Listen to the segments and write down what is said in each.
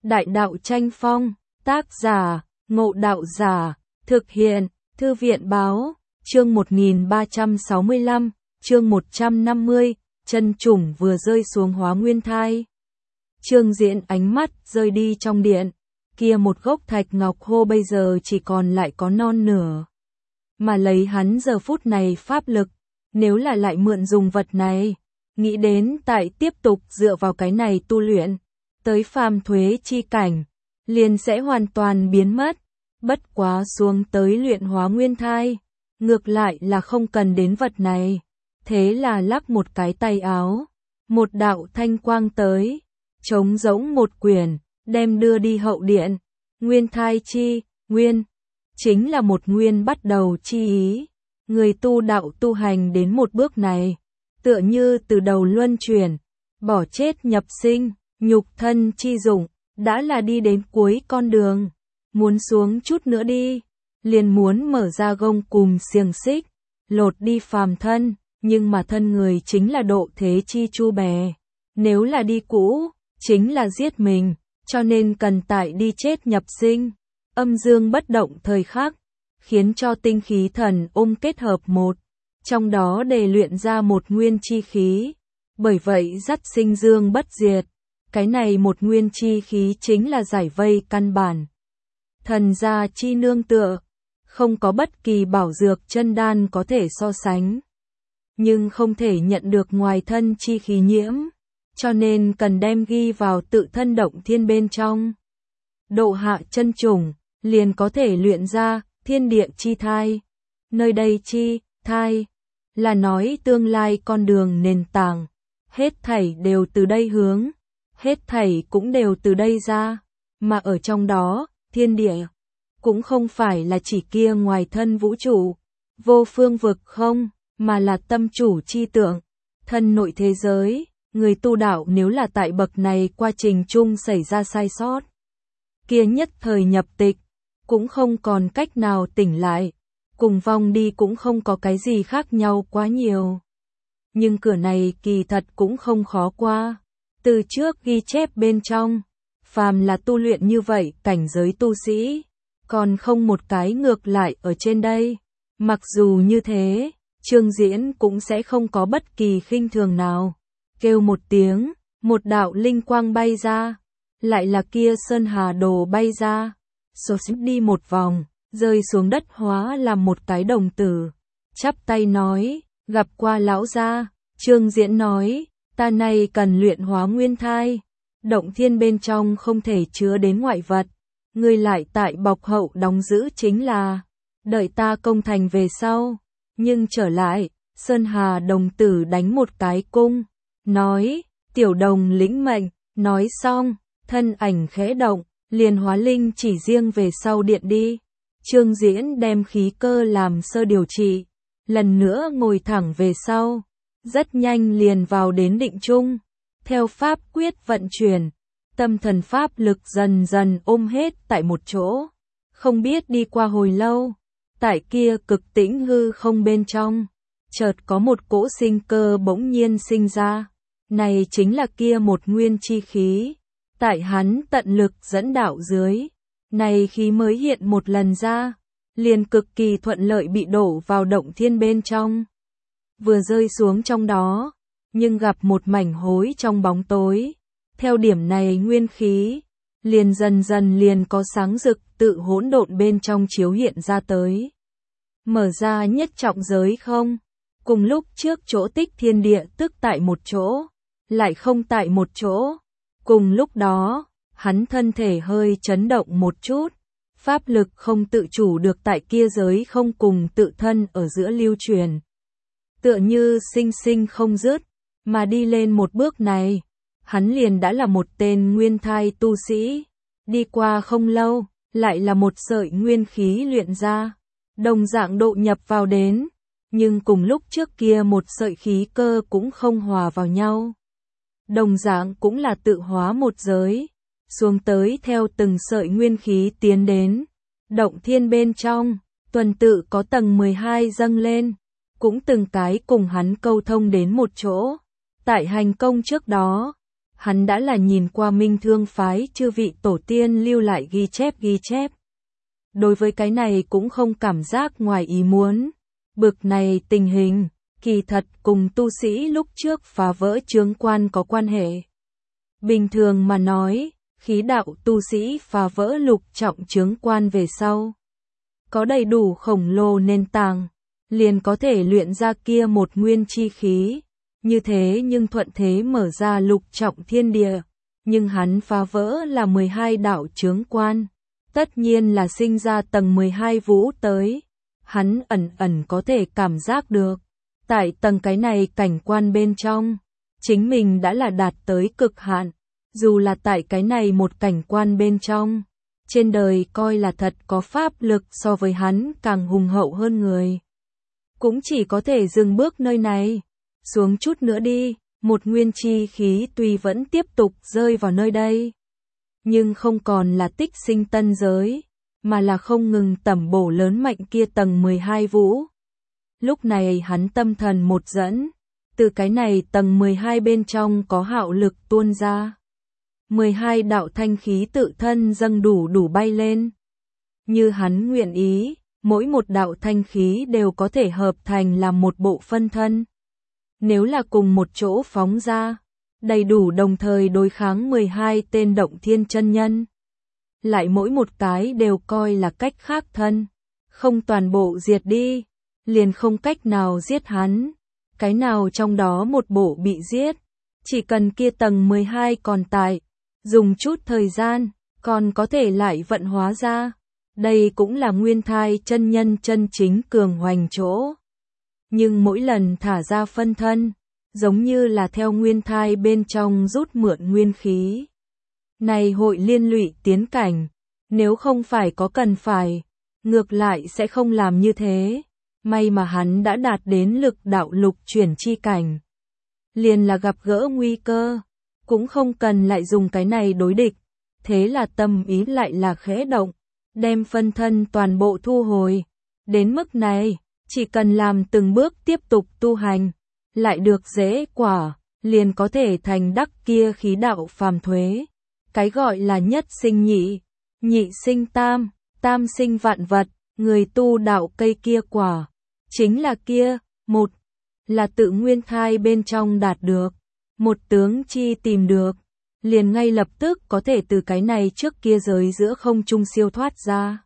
Đại đạo tranh phong, tác giả, Ngộ Đạo Giả, thực hiện, Thư viện báo, chương 1365, chương 150, chân chủng vừa rơi xuống Hóa Nguyên Thai. Trương Diễn ánh mắt rơi đi trong điện, kia một gốc thạch ngọc hô bây giờ chỉ còn lại có non nửa. Mà lấy hắn giờ phút này pháp lực, nếu là lại mượn dùng vật này, nghĩ đến tại tiếp tục dựa vào cái này tu luyện, tới phàm thuế chi cảnh, liền sẽ hoàn toàn biến mất. Bất quá xuống tới luyện Hóa Nguyên Thai, ngược lại là không cần đến vật này. Thế là lắc một cái tay áo, một đạo thanh quang tới, trống rỗng một quyển, đem đưa đi hậu điện. Nguyên thai chi, nguyên, chính là một nguyên bắt đầu chi ý. Người tu đạo tu hành đến một bước này, tựa như từ đầu luân chuyển, bỏ chết nhập sinh, nhục thân chi dụng, đã là đi đến cuối con đường. Muốn xuống chút nữa đi, liền muốn mở ra gông cùm xiềng xích, lột đi phàm thân, nhưng mà thân người chính là độ thế chi chu bè. Nếu là đi cũ, chính là giết mình, cho nên cần tại đi chết nhập sinh, âm dương bất động thời khắc, khiến cho tinh khí thần ôm kết hợp một, trong đó để luyện ra một nguyên chi khí. Bởi vậy dắt sinh dương bất diệt, cái này một nguyên chi khí chính là giải vây căn bản. Thần gia chi nương tựa, không có bất kỳ bảo dược chân đan có thể so sánh, nhưng không thể nhận được ngoài thân chi khí nhiễm, cho nên cần đem ghi vào tự thân động thiên bên trong. Độ hạ chân chủng, liền có thể luyện ra thiên địa chi thai. Nơi đây chi, thai, là nói tương lai con đường nền tảng, hết thảy đều từ đây hướng, hết thảy cũng đều từ đây ra, mà ở trong đó, thiên địa, cũng không phải là chỉ kia ngoài thân vũ trụ, vô phương vực không, mà là tâm chủ chi tượng, thân nội thế giới. Người tu đạo nếu là tại bậc này quá trình chung xảy ra sai sót, kia nhất thời nhập tịch, cũng không còn cách nào tỉnh lại, cùng vong đi cũng không có cái gì khác nhau quá nhiều. Nhưng cửa này kỳ thật cũng không khó qua. Từ trước ghi chép bên trong, phàm là tu luyện như vậy cảnh giới tu sĩ, còn không một cái ngược lại ở trên đây. Mặc dù như thế, Trương Diễn cũng sẽ không có bất kỳ khinh thường nào. Kêu một tiếng, một đạo linh quang bay ra, lại là kia sơn hà đồ bay ra, xô xích đi một vòng, rơi xuống đất hóa làm một cái đồng tử, chắp tay nói, gặp qua lão gia. Trương Diễn nói, ta này cần luyện Hóa Nguyên Thai, động thiên bên trong không thể chứa đến ngoại vật, ngươi lại tại bọc hậu đóng giữ chính là, đợi ta công thành về sau, nhưng trở lại, sơn hà đồng tử đánh một cái cung. Nói, tiểu đồng lĩnh mệnh, nói xong, thân ảnh khẽ động, liền hóa linh chỉ riêng về sau điện đi. Trương Diễn đem khí cơ làm sơ điều trị, lần nữa ngồi thẳng về sau, rất nhanh liền vào đến định chung. Theo pháp quyết vận chuyển, tâm thần pháp lực dần dần ôm hết tại một chỗ, không biết đi qua hồi lâu, tại kia cực tĩnh hư không bên trong, chợt có một cỗ sinh cơ bỗng nhiên sinh ra. Này chính là kia một nguyên chi khí, tại hắn tận lực dẫn đạo dưới, này khí mới hiện một lần ra, liền cực kỳ thuận lợi bị đổ vào động thiên bên trong. Vừa rơi xuống trong đó, nhưng gặp một mảnh hối trong bóng tối, theo điểm này nguyên khí, liền dần dần liền có sáng rực tự hỗn độn bên trong chiếu hiện ra tới. Mở ra nhất trọng giới không, cùng lúc trước chỗ tích thiên địa tức tại một chỗ, lại không tại một chỗ. Cùng lúc đó, hắn thân thể hơi chấn động một chút, pháp lực không tự chủ được tại kia giới không cùng tự thân ở giữa lưu truyền. Tựa như sinh sinh không dứt, mà đi lên một bước này, hắn liền đã là một tên nguyên thai tu sĩ. Đi qua không lâu, lại là một sợi nguyên khí luyện ra, đồng dạng độ nhập vào đến, nhưng cùng lúc trước kia một sợi khí cơ cũng không hòa vào nhau. Đồng dạng cũng là tự hóa một giới, xuống tới theo từng sợi nguyên khí tiến đến. Động thiên bên trong, tuần tự có tầng 12 dâng lên, cũng từng cái cùng hắn câu thông đến một chỗ. Tại hành công trước đó, hắn đã là nhìn qua Minh Thương phái chư vị tổ tiên lưu lại ghi chép. Đối với cái này cũng không cảm giác ngoài ý muốn. Bực này tình hình, kỳ thật cùng tu sĩ lúc trước phá vỡ chướng quan có quan hệ. Bình thường mà nói, khí đạo tu sĩ phá vỡ lục trọng chướng quan về sau, có đầy đủ khổng lồ nền tảng, liền có thể luyện ra kia một nguyên chi khí, như thế nhưng thuận thế mở ra lục trọng thiên địa, nhưng hắn phá vỡ là 12 đạo chướng quan, tất nhiên là sinh ra tầng 12 vũ tới, hắn ẩn có thể cảm giác được, tại tầng cái này cảnh quan bên trong, chính mình đã là đạt tới cực hạn, dù là tại cái này một cảnh quan bên trong, trên đời coi là thật có pháp lực so với hắn càng hùng hậu hơn người. Cũng chỉ có thể dừng bước nơi này, xuống chút nữa đi, một nguyên chi khí tuy vẫn tiếp tục rơi vào nơi đây, nhưng không còn là tích sinh tân giới, mà là không ngừng tẩm bổ lớn mạnh kia tầng 12 vũ. Lúc này hắn tâm thần một dẫn, từ cái này tầng 12 bên trong có hạo lực tuôn ra. 12 đạo thanh khí tự thân dâng đủ bay lên. Như hắn nguyện ý, mỗi một đạo thanh khí đều có thể hợp thành làm một bộ phân thân. Nếu là cùng một chỗ phóng ra, đầy đủ đồng thời đối kháng 12 tên động thiên chân nhân. Lại mỗi một cái đều coi là cách khác thân, không toàn bộ diệt đi, liền không cách nào giết hắn. Cái nào trong đó một bộ bị giết, chỉ cần kia tầng 12 còn tại, dùng chút thời gian, còn có thể lại vận hóa ra. Đây cũng là nguyên thai chân nhân chân chính cường hoành chỗ. Nhưng mỗi lần thả ra phân thân, giống như là theo nguyên thai bên trong rút mượn nguyên khí. Này hội liên lụy tiến cảnh, nếu không phải có cần phải, ngược lại sẽ không làm như thế. May mà hắn đã đạt đến lực đạo lục chuyển chi cảnh. Liền là gặp gỡ nguy cơ, cũng không cần lại dùng cái này đối địch. Thế là tâm ý lại là khẽ động, đem phân thân toàn bộ thu hồi. Đến mức này, chỉ cần làm từng bước tiếp tục tu hành, lại được dễ quả, liền có thể thành đắc kia khí đạo phàm thuế. Cái gọi là nhất sinh nhị, nhị sinh tam, tam sinh vạn vật, người tu đạo cây kia quả. Chính là kia, một, là tự nguyên thai bên trong đạt được, một tướng chi tìm được, liền ngay lập tức có thể từ cái này trước kia giới giữa không trung siêu thoát ra.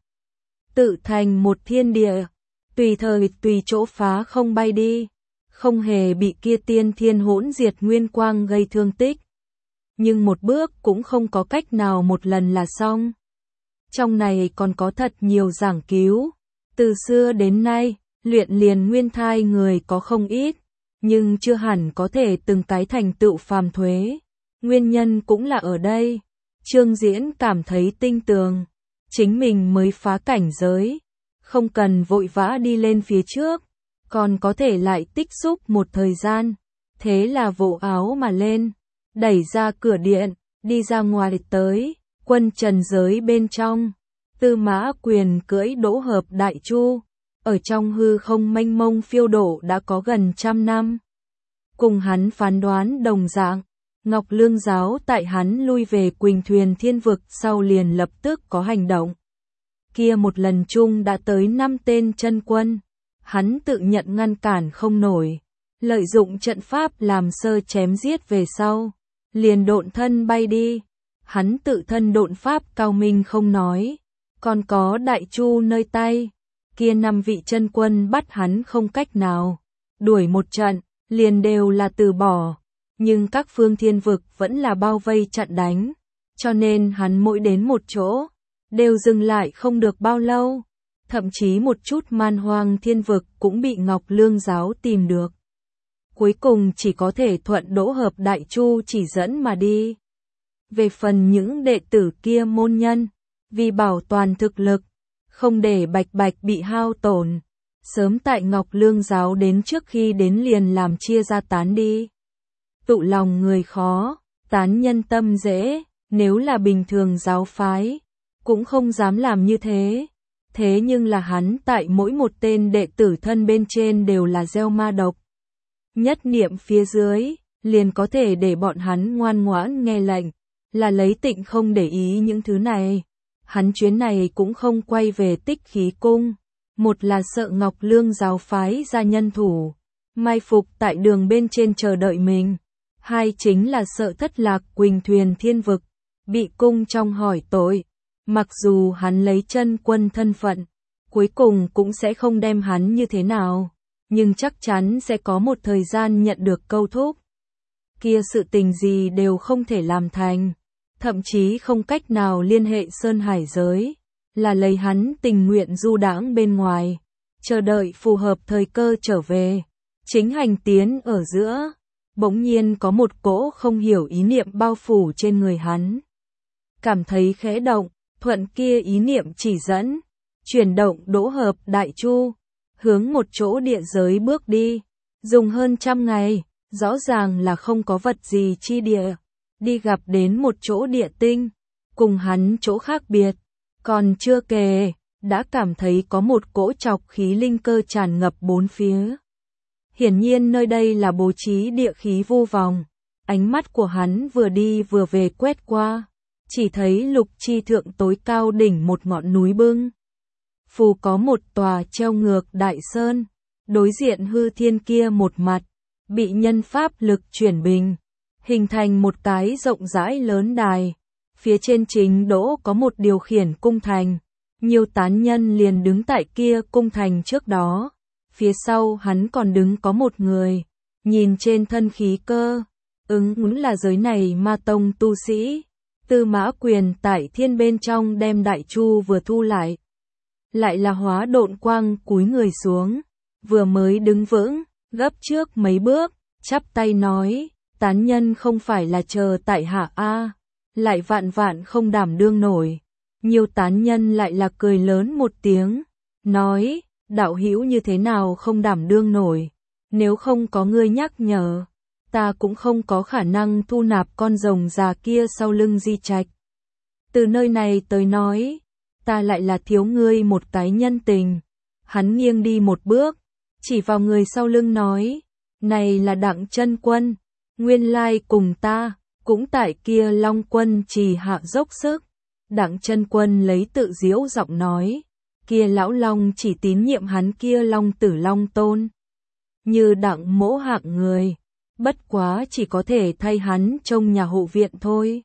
Tự thành một thiên địa, tùy thời tùy chỗ phá không bay đi, không hề bị kia tiên thiên hỗn diệt nguyên quang gây thương tích. Nhưng một bước cũng không có cách nào một lần là xong. Trong này còn có thật nhiều giảng cứu, từ xưa đến nay, luyện liền nguyên thai người có không ít, nhưng chưa hẳn có thể từng cái thành tựu phàm thuế. Nguyên nhân cũng là ở đây. Trương Diễn cảm thấy tinh tường, chính mình mới phá cảnh giới, không cần vội vã đi lên phía trước, còn có thể lại tích xúc một thời gian. Thế là vỗ áo mà lên, đẩy ra cửa điện, đi ra ngoài tới, quân trần giới bên trong. Tư Mã Quyền cưỡi Đỗ Hợp Đại Chu, ở trong hư không mênh mông phiêu độ đã có gần 100 năm. Cùng hắn phán đoán đồng dạng, Ngọc Lương Giáo tại hắn lui về Quỳnh Thuyền Thiên Vực sau liền lập tức có hành động. Kia một lần chung đã tới 5 tên chân quân, hắn tự nhận ngăn cản không nổi, lợi dụng trận pháp làm sơ chém giết về sau, liền độn thân bay đi. Hắn tự thân độn pháp cao minh không nói, còn có Đại Chu nơi tay. Kia 5 vị chân quân bắt hắn không cách nào, đuổi một trận, liền đều là từ bỏ, nhưng các phương thiên vực vẫn là bao vây chặn đánh, cho nên hắn mỗi đến một chỗ, đều dừng lại không được bao lâu, thậm chí một chút man hoang thiên vực cũng bị Ngọc Lương Giáo tìm được. Cuối cùng chỉ có thể thuận Đỗ Hợp Đại Chu chỉ dẫn mà đi. Về phần những đệ tử kia môn nhân, vì bảo toàn thực lực, không để bạch bị hao tổn, sớm tại Ngọc Lương Giáo đến trước khi đến liền làm chia ra tán đi. Tụ lòng người khó, tán nhân tâm dễ, nếu là bình thường giáo phái, cũng không dám làm như thế. Thế nhưng là hắn tại mỗi một tên đệ tử thân bên trên đều là gieo ma độc. Nhất niệm phía dưới, liền có thể để bọn hắn ngoan ngoãn nghe lệnh, là lấy Tịnh không để ý những thứ này. Hắn chuyến này cũng không quay về Tích Khí Cung, một là sợ Ngọc Lương giáo phái ra nhân thủ, mai phục tại đường bên trên chờ đợi mình, hai chính là sợ thất lạc Quỳnh Thuyền Thiên Vực, bị cung trong hỏi tội. Mặc dù hắn lấy chân quân thân phận, cuối cùng cũng sẽ không đem hắn như thế nào, nhưng chắc chắn sẽ có một thời gian nhận được câu thúc. Kia sự tình gì đều không thể làm thành, thậm chí không cách nào liên hệ Sơn Hải giới, là lấy hắn tình nguyện du đãng bên ngoài, chờ đợi phù hợp thời cơ trở về. Chính hành tiến ở giữa, bỗng nhiên có một cỗ không hiểu ý niệm bao phủ trên người hắn. Cảm thấy khẽ động, thuận kia ý niệm chỉ dẫn, chuyển động đỗ hợp đại chu, hướng một chỗ địa giới bước đi, dùng hơn 100 ngày, rõ ràng là không có vật gì chi địa, đi gặp đến một chỗ địa tinh, cùng hắn chỗ khác biệt, còn chưa kể, đã cảm thấy có một cỗ trọc khí linh cơ tràn ngập bốn phía. Hiển nhiên nơi đây là bố trí địa khí vô vòng, ánh mắt của hắn vừa đi vừa về quét qua, chỉ thấy lục chi thượng tối cao đỉnh một ngọn núi bưng. Phù có một tòa treo ngược đại sơn, đối diện hư thiên kia một mặt, bị nhân pháp lực chuyển bình, hình thành một cái rộng rãi lớn đài. Phía trên chính đỗ có một điều khiển cung thành, nhiều tán nhân liền đứng tại kia cung thành trước đó. Phía sau hắn còn đứng có một người, nhìn trên thân khí cơ, ứng là giới này ma tông tu sĩ. Tư Mã Quyền tại thiên bên trong đem đại chu vừa thu lại là hóa độn quang cúi người xuống, vừa mới đứng vững, gấp trước mấy bước, chắp tay nói, tán nhân không phải là chờ tại hạ a, lại vạn vạn không đảm đương nổi. Nhiều tán nhân lại là cười lớn một tiếng, nói, đạo hữu như thế nào không đảm đương nổi, nếu không có ngươi nhắc nhở, ta cũng không có khả năng thu nạp con rồng già kia sau lưng Di Trạch. Từ nơi này tới nói, ta lại là thiếu ngươi một cái nhân tình. Hắn nghiêng đi một bước, chỉ vào người sau lưng nói, này là Đặng Chân Quân, nguyên lai cùng ta, cũng tại kia Long Quân Trì hạ dốc sức. Đặng Chân Quân lấy tự diễu giọng nói, kia lão long chỉ tín nhiệm hắn kia Long Tử Long Tôn. Như Đặng mỗ hạng người, bất quá chỉ có thể thay hắn trông nhà hộ viện thôi.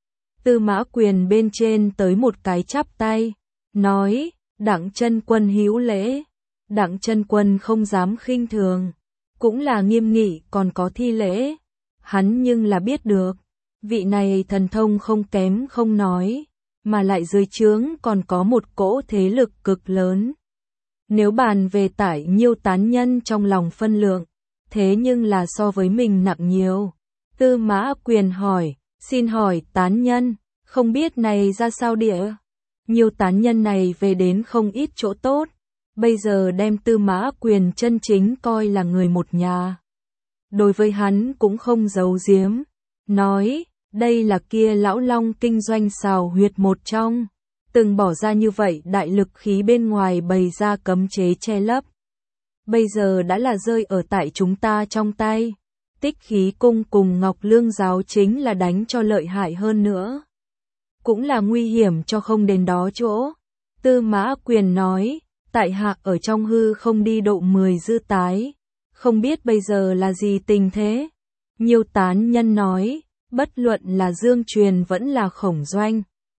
Tư Mã Quyền bên trên tới một cái chắp tay, nói, Đặng Chân Quân hữu lễ. Đặng Chân Quân không dám khinh thường, cũng là nghiêm nghị còn có thi lễ. Hắn nhưng là biết được, vị này thần thông không kém không nói, mà lại dưới trướng còn có một cỗ thế lực cực lớn. Nếu bàn về tải nhiêu tán nhân trong lòng phân lượng, thế nhưng là so với mình nặng nhiều. Tư Mã Quyền hỏi, xin hỏi tán nhân, không biết này ra sao địa? Nhiều tán nhân này về đến không ít chỗ tốt, bây giờ đem Tư Mã Quyền chân chính coi là người một nhà. Đối với hắn cũng không giấu giếm, nói, đây là kia lão long kinh doanh xào huyệt một trong, từng bỏ ra như vậy đại lực khí bên ngoài bày ra cấm chế che lấp. Bây giờ đã là rơi ở tại chúng ta trong tay. Tích Khí Cung cùng Ngọc Lương giáo chính là đánh cho lợi hại hơn nữa, cũng là nguy hiểm cho không đến đó chỗ. Tư Mã Quyền nói, tại hạ ở trong hư không đi độ 10 dư tái, không biết bây giờ là gì tình thế. Nhiều tán nhân nói, bất luận là Dương Truyền vẫn là Khổng Doanh,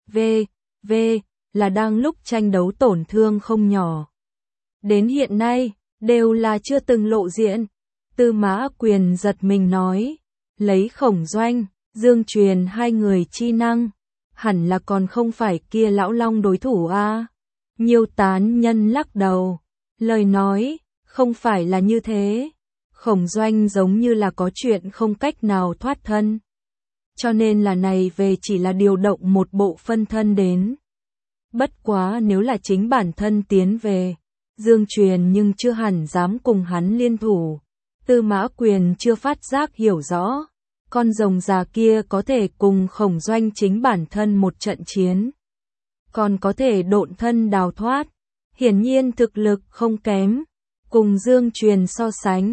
v là đang lúc tranh đấu tổn thương không nhỏ. Đến hiện nay, đều là chưa từng lộ diện. Tư Mã Quyền giật mình nói, lấy Khổng Doanh, Dương Truyền hai người chi năng, hẳn là còn không phải kia lão long đối thủ a. Nhiều tán nhân lắc đầu, lời nói, không phải là như thế. Khổng Doanh giống như là có chuyện không cách nào thoát thân, cho nên là này về chỉ là điều động một bộ phân thân đến. Bất quá nếu là chính bản thân tiến về, Dương Truyền nhưng chưa hẳn dám cùng hắn liên thủ. Tư Mã Quyền chưa phát giác hiểu rõ, con rồng già kia có thể cùng Khổng Doanh chính bản thân một trận chiến, còn có thể độn thân đào thoát, hiển nhiên thực lực không kém. Cùng Dương Truyền so sánh,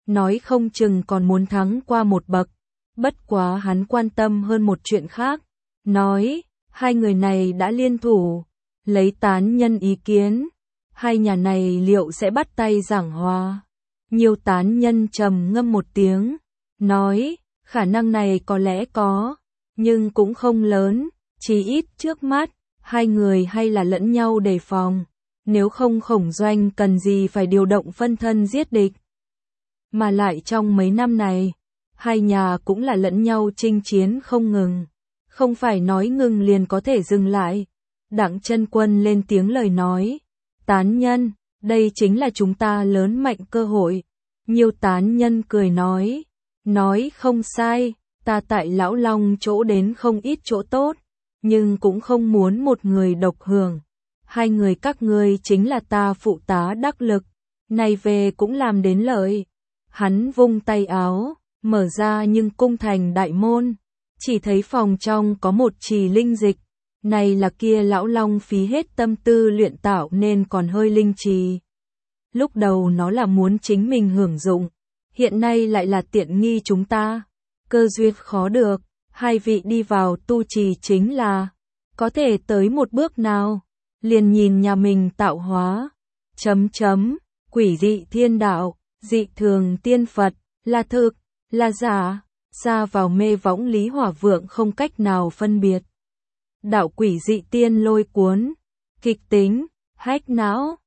nói không chừng còn muốn thắng qua một bậc. Bất quá hắn quan tâm hơn một chuyện khác, nói, hai người này đã liên thủ, lấy tán nhân ý kiến, hai nhà này liệu sẽ bắt tay giảng hòa. Nhiều tán nhân trầm ngâm một tiếng, nói, khả năng này có lẽ có, nhưng cũng không lớn, chỉ ít trước mắt, hai người hay là lẫn nhau đề phòng, nếu không Khổng Doanh cần gì phải điều động phân thân giết địch. Mà lại trong mấy năm này, hai nhà cũng là lẫn nhau chinh chiến không ngừng, không phải nói ngừng liền có thể dừng lại. Đặng Chân Quân lên tiếng lời nói, tán nhân, đây chính là chúng ta lớn mạnh cơ hội. Nhiều tán nhân cười nói không sai, ta tại Lão Long chỗ đến không ít chỗ tốt, nhưng cũng không muốn một người độc hưởng. Hai người các ngươi chính là ta phụ tá đắc lực, này về cũng làm đến lợi. Hắn vung tay áo, mở ra nhưng cung thành đại môn, chỉ thấy phòng trong có một trì linh dịch, này là kia Lão Long phí hết tâm tư luyện tạo nên còn hơi linh trì. Lúc đầu nó là muốn chính mình hưởng dụng, hiện nay lại là tiện nghi chúng ta, cơ duyên khó được, hai vị đi vào tu trì chính là, có thể tới một bước nào, liền nhìn nhà mình tạo hóa, quỷ dị thiên đạo, dị thường tiên Phật, là thực, là giả, ra vào mê võng Lý Hỏa Vượng không cách nào phân biệt. Đạo quỷ dị tiên lôi cuốn, kịch tính, hách não.